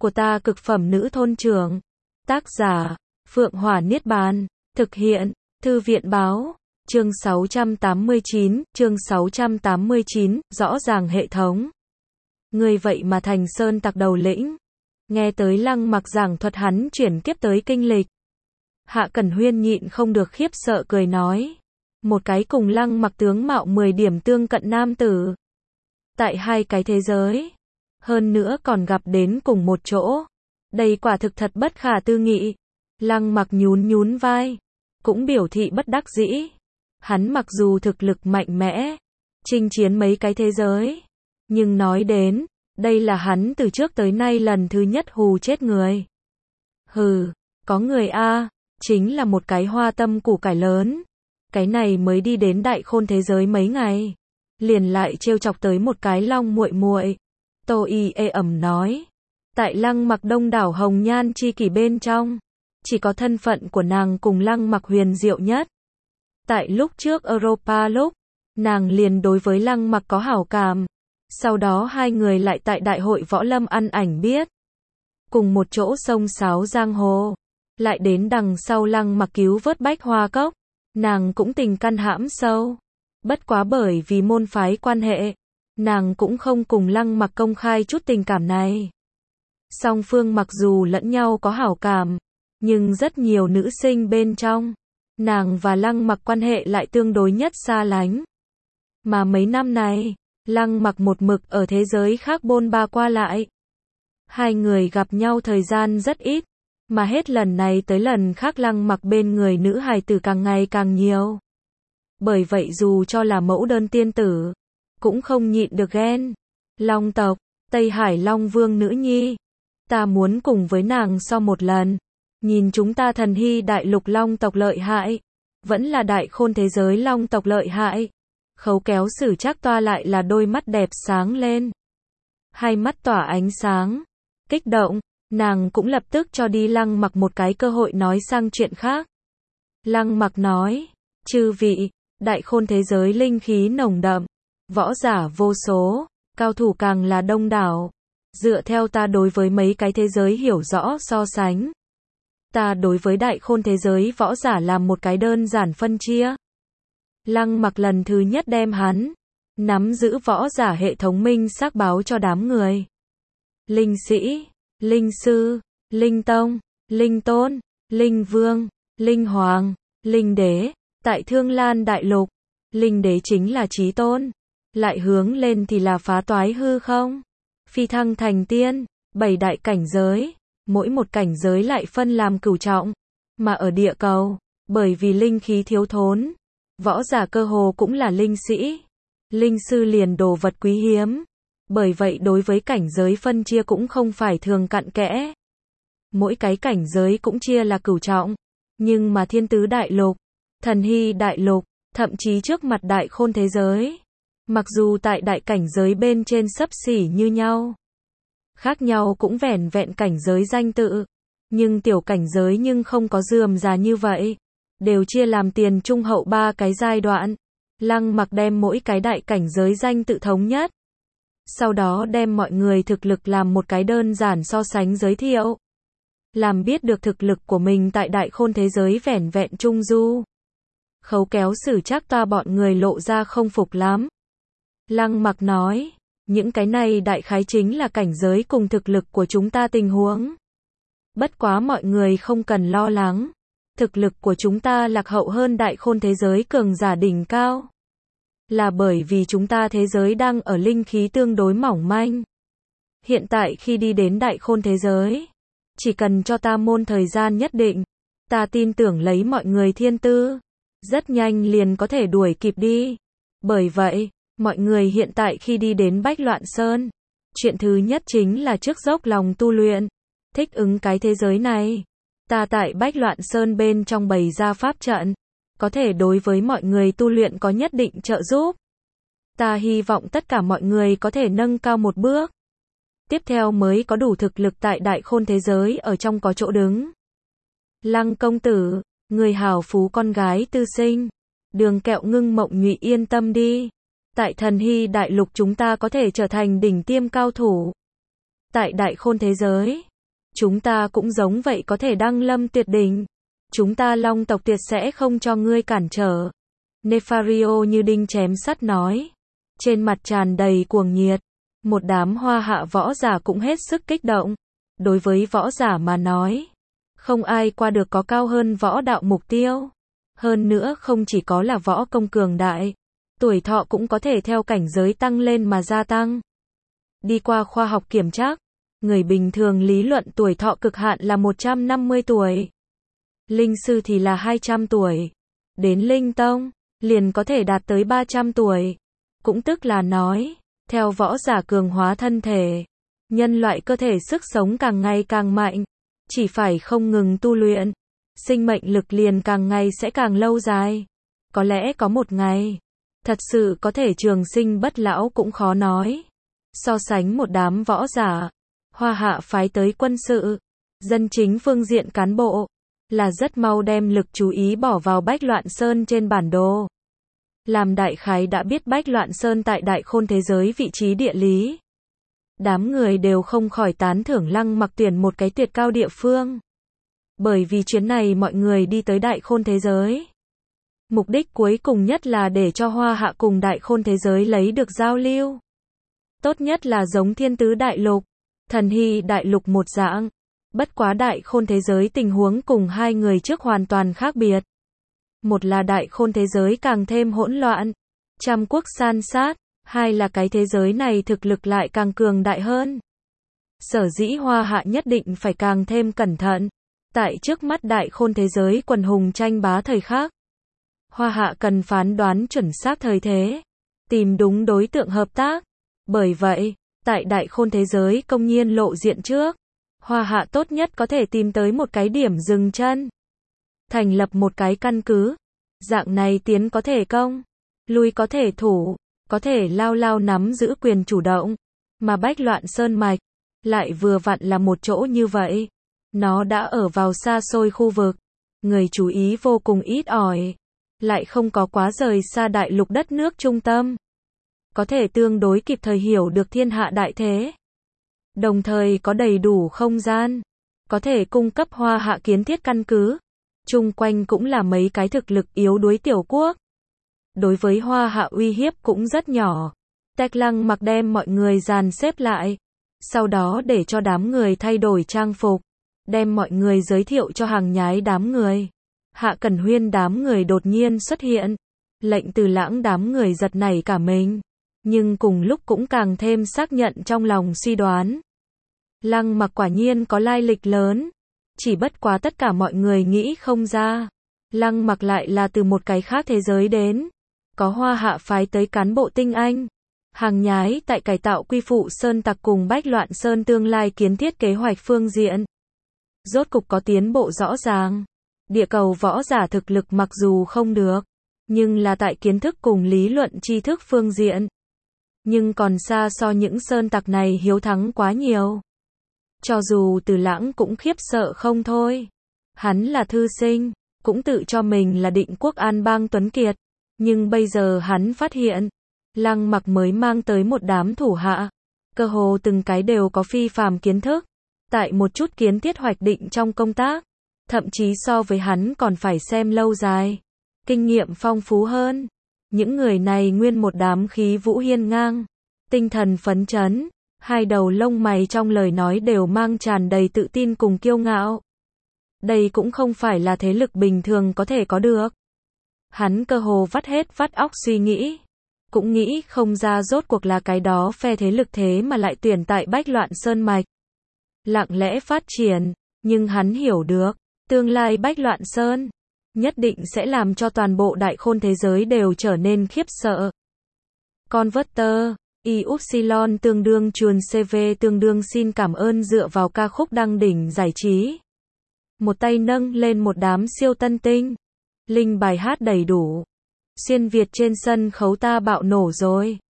của ta cực phẩm nữ thôn trưởng. Tác giả, Phượng Hỏa Niết Bàn. Thực hiện, Thư viện báo. Chương 689, rõ ràng hệ thống. Người vậy mà thành sơn tặc đầu lĩnh. Nghe tới Lăng Mặc giảng thuật hắn chuyển kiếp tới kinh lịch. Hạ Cẩn Huyên nhịn không được khiếp sợ cười nói. Một cái cùng Lăng Mặc tướng mạo 10 điểm tương cận nam tử. Tại hai cái thế giới. Hơn nữa còn gặp đến cùng một chỗ. Đây quả thực thật bất khả tư nghị. Lăng Mặc nhún vai. Cũng biểu thị bất đắc dĩ. Hắn mặc dù thực lực mạnh mẽ. Chinh chiến mấy cái thế giới. Nhưng nói đến, đây là hắn từ trước tới nay lần thứ nhất hù chết người. Hừ, có người a, chính là một cái hoa tâm củ cải lớn. Cái này mới đi đến đại khôn thế giới mấy ngày. Liền lại trêu chọc tới một cái long muội muội. Tô Y ê ẩm nói. Tại Lăng Mặc đông đảo hồng nhan chi kỷ bên trong. Chỉ có thân phận của nàng cùng Lăng Mặc huyền diệu nhất. Tại lúc trước Europa lúc, nàng liền đối với Lăng Mặc có hảo cảm. Sau đó hai người lại tại đại hội võ lâm ăn ảnh biết. Cùng một chỗ sông sáo giang hồ. Lại đến đằng sau Lăng Mặc cứu vớt Bách Hoa Cốc. Nàng cũng tình căn hãm sâu. Bất quá bởi vì môn phái quan hệ. Nàng cũng không cùng Lăng Mặc công khai chút tình cảm này. Song phương mặc dù lẫn nhau có hảo cảm. Nhưng rất nhiều nữ sinh bên trong. Nàng và Lăng Mặc quan hệ lại tương đối nhất xa lánh. Mà mấy năm này, Lăng Mặc một mực ở thế giới khác bôn ba qua lại. Hai người gặp nhau thời gian rất ít. Mà hết lần này tới lần khác Lăng Mặc bên người nữ hài tử càng ngày càng nhiều. Bởi vậy dù cho là mẫu đơn tiên tử, cũng không nhịn được ghen. Long tộc, Tây Hải Long Vương nữ nhi. Ta muốn cùng với nàng so một lần. Nhìn chúng ta Thần Hy đại lục Long tộc lợi hại. Vẫn là đại khôn thế giới Long tộc lợi hại. Khấu Kéo Sử Trác toa lại là đôi mắt đẹp sáng lên. Hai mắt tỏa ánh sáng. Kích động, nàng cũng lập tức cho đi Lăng Mặc một cái cơ hội nói sang chuyện khác. Lăng Mặc nói, chư vị, đại khôn thế giới linh khí nồng đậm. Võ giả vô số, cao thủ càng là đông đảo. Dựa theo ta đối với mấy cái thế giới hiểu rõ so sánh. Ta đối với đại khôn thế giới võ giả làm một cái đơn giản phân chia. Lăng Mặc lần thứ nhất đem hắn nắm giữ võ giả hệ thống minh xác báo cho đám người. Linh sĩ, linh sư, linh tông, linh tôn, linh vương, linh hoàng, linh đế. Tại Thương Lan đại lục, linh đế chính là chí tôn. Lại hướng lên thì là phá toái hư không. Phi thăng thành tiên, 7 đại cảnh giới. Mỗi một cảnh giới lại phân làm cửu trọng. Mà ở địa cầu, bởi vì linh khí thiếu thốn, võ giả cơ hồ cũng là linh sĩ. Linh sư liền đồ vật quý hiếm. Bởi vậy đối với cảnh giới phân chia cũng không phải thường cặn kẽ. Mỗi cái cảnh giới cũng chia là cửu trọng. Nhưng mà Thiên Tứ đại lục, Thần Hy đại lục, thậm chí trước mặt đại khôn thế giới. Mặc dù tại đại cảnh giới bên trên xấp xỉ như nhau. Khác nhau cũng vẻn vẹn cảnh giới danh tự. Nhưng tiểu cảnh giới nhưng không có rườm rà như vậy. Đều chia làm tiền trung hậu 3 cái giai đoạn. Lăng Mặc đem mỗi cái đại cảnh giới danh tự thống nhất. Sau đó đem mọi người thực lực làm một cái đơn giản so sánh giới thiệu. Làm biết được thực lực của mình tại đại khôn thế giới vẻn vẹn trung du. Khấu Kéo Sử Trác toa bọn người lộ ra không phục lắm. Lăng Mặc nói, những cái này đại khái chính là cảnh giới cùng thực lực của chúng ta tình huống. Bất quá mọi người không cần lo lắng. Thực lực của chúng ta lạc hậu hơn đại khôn thế giới cường giả đỉnh cao. Là bởi vì chúng ta thế giới đang ở linh khí tương đối mỏng manh. Hiện tại khi đi đến đại khôn thế giới, chỉ cần cho ta môn thời gian nhất định, ta tin tưởng lấy mọi người thiên tư, rất nhanh liền có thể đuổi kịp đi. Bởi vậy, mọi người hiện tại khi đi đến Bách Loạn Sơn, chuyện thứ nhất chính là trước dốc lòng tu luyện, thích ứng cái thế giới này. Ta tại Bách Loạn Sơn bên trong bày ra pháp trận, có thể đối với mọi người tu luyện có nhất định trợ giúp. Ta hy vọng tất cả mọi người có thể nâng cao một bước. Tiếp theo mới có đủ thực lực tại đại khôn thế giới ở trong có chỗ đứng. Lăng công tử, người hảo phú con gái tư sinh. Đường Kẹo Ngưng Mộng Nhụy yên tâm đi. Tại Thần Hy đại lục chúng ta có thể trở thành đỉnh tiêm cao thủ. Tại đại khôn thế giới, Chúng ta cũng giống vậy có thể đăng lâm tuyệt đỉnh. Chúng ta Long tộc tuyệt sẽ không cho ngươi cản trở. Nefario như đinh chém sắt nói. Trên mặt tràn đầy cuồng nhiệt. Một đám hoa hạ võ giả cũng hết sức kích động. Đối với võ giả mà nói, không ai qua được có cao hơn võ đạo mục tiêu. Hơn nữa không chỉ có là võ công cường đại, tuổi thọ cũng có thể theo cảnh giới tăng lên mà gia tăng. Đi qua khoa học kiểm tra, người bình thường lý luận tuổi thọ cực hạn là 150 tuổi. Linh sư thì là 200 tuổi. Đến linh tông, liền có thể đạt tới 300 tuổi. Cũng tức là nói, theo võ giả cường hóa thân thể, nhân loại cơ thể sức sống càng ngày càng mạnh. Chỉ phải không ngừng tu luyện, sinh mệnh lực liền càng ngày sẽ càng lâu dài. Có lẽ có một ngày, thật sự có thể trường sinh bất lão cũng khó nói. So sánh một đám võ giả, Hoa Hạ phái tới quân sự, dân chính phương diện cán bộ, là rất mau đem lực chú ý bỏ vào Bách Loạn Sơn trên bản đồ. Làm đại khái đã biết Bách Loạn Sơn tại đại khôn thế giới vị trí địa lý. Đám người đều không khỏi tán thưởng Lăng Mặc tuyển một cái tuyệt cao địa phương. Bởi vì chuyến này mọi người đi tới đại khôn thế giới. Mục đích cuối cùng nhất là để cho Hoa Hạ cùng đại khôn thế giới lấy được giao lưu. Tốt nhất là giống Thiên Tứ Đại Lục, Thần Hy Đại Lục một dạng. Bất quá đại khôn thế giới tình huống cùng hai người trước hoàn toàn khác biệt. Một là đại khôn thế giới càng thêm hỗn loạn, trăm quốc san sát. Hai là cái thế giới này thực lực lại càng cường đại hơn. Sở dĩ Hoa Hạ nhất định phải càng thêm cẩn thận. Tại trước mắt đại khôn thế giới quần hùng tranh bá thời khắc, Hoa Hạ cần phán đoán chuẩn xác thời thế, tìm đúng đối tượng hợp tác. Bởi vậy, tại đại khôn thế giới công nhiên lộ diện trước, Hoa Hạ tốt nhất có thể tìm tới một cái điểm dừng chân. Thành lập một cái căn cứ. Dạng này tiến có thể công, lui có thể thủ. Có thể lao lao nắm giữ quyền chủ động, mà Bách Loạn Sơn Mạch lại vừa vặn là một chỗ như vậy. Nó đã ở vào xa xôi khu vực, người chú ý vô cùng ít ỏi, lại không có quá rời xa đại lục đất nước trung tâm. Có thể tương đối kịp thời hiểu được thiên hạ đại thế. Đồng thời có đầy đủ không gian, có thể cung cấp Hoa Hạ kiến thiết căn cứ. Chung quanh cũng là mấy cái thực lực yếu đuối tiểu quốc. Đối với Hoa Hạ uy hiếp cũng rất nhỏ. Lăng Mặc đem mọi người dàn xếp lại. Sau đó để cho đám người thay đổi trang phục. Đem mọi người giới thiệu cho Hàng Nhái đám người. Hạ Cẩn Huyên đám người đột nhiên xuất hiện. Lệnh Từ Lãng đám người giật nảy cả mình. Nhưng cùng lúc cũng càng thêm xác nhận trong lòng suy đoán. Lăng Mặc quả nhiên có lai lịch lớn. Chỉ bất quá tất cả mọi người nghĩ không ra. Lăng Mặc lại là từ một cái khác thế giới đến. Có Hoa Hạ phái tới cán bộ tinh anh. Hàng Nhái tại cải tạo quy phụ sơn tặc cùng Bách Loạn Sơn tương lai kiến thiết kế hoạch phương diện. Rốt cục có tiến bộ rõ ràng. Địa cầu võ giả thực lực mặc dù không được, nhưng là tại kiến thức cùng lý luận tri thức phương diện. Nhưng còn xa so những sơn tặc này hiếu thắng quá nhiều. Cho dù Từ Lãng cũng khiếp sợ không thôi. Hắn là thư sinh, cũng tự cho mình là Định Quốc An Bang tuấn kiệt. Nhưng bây giờ hắn phát hiện, Lăng Mặc mới mang tới một đám thủ hạ. Cơ hồ từng cái đều có phi phàm kiến thức. Tại một chút kiến thiết hoạch định trong công tác. Thậm chí so với hắn còn phải xem lâu dài. Kinh nghiệm phong phú hơn. Những người này nguyên một đám khí vũ hiên ngang. Tinh thần phấn chấn. Hai đầu lông mày trong lời nói đều mang tràn đầy tự tin cùng kiêu ngạo. Đây cũng không phải là thế lực bình thường có thể có được. Hắn cơ hồ vắt hết vắt óc suy nghĩ. Cũng nghĩ không ra rốt cuộc là cái đó phe thế lực thế mà lại tuyển tại Bách Loạn Sơn Mạch. Lặng lẽ phát triển, nhưng hắn hiểu được, tương lai Bách Loạn Sơn nhất định sẽ làm cho toàn bộ đại khôn thế giới đều trở nên khiếp sợ. Converter, Ypsilon tương đương chuồn CV tương đương xin cảm ơn dựa vào ca khúc đăng đỉnh giải trí. Một tay nâng lên một đám siêu tân tinh. Linh bài hát đầy đủ. Xuyên Việt trên sân khấu ta bạo nổ rồi.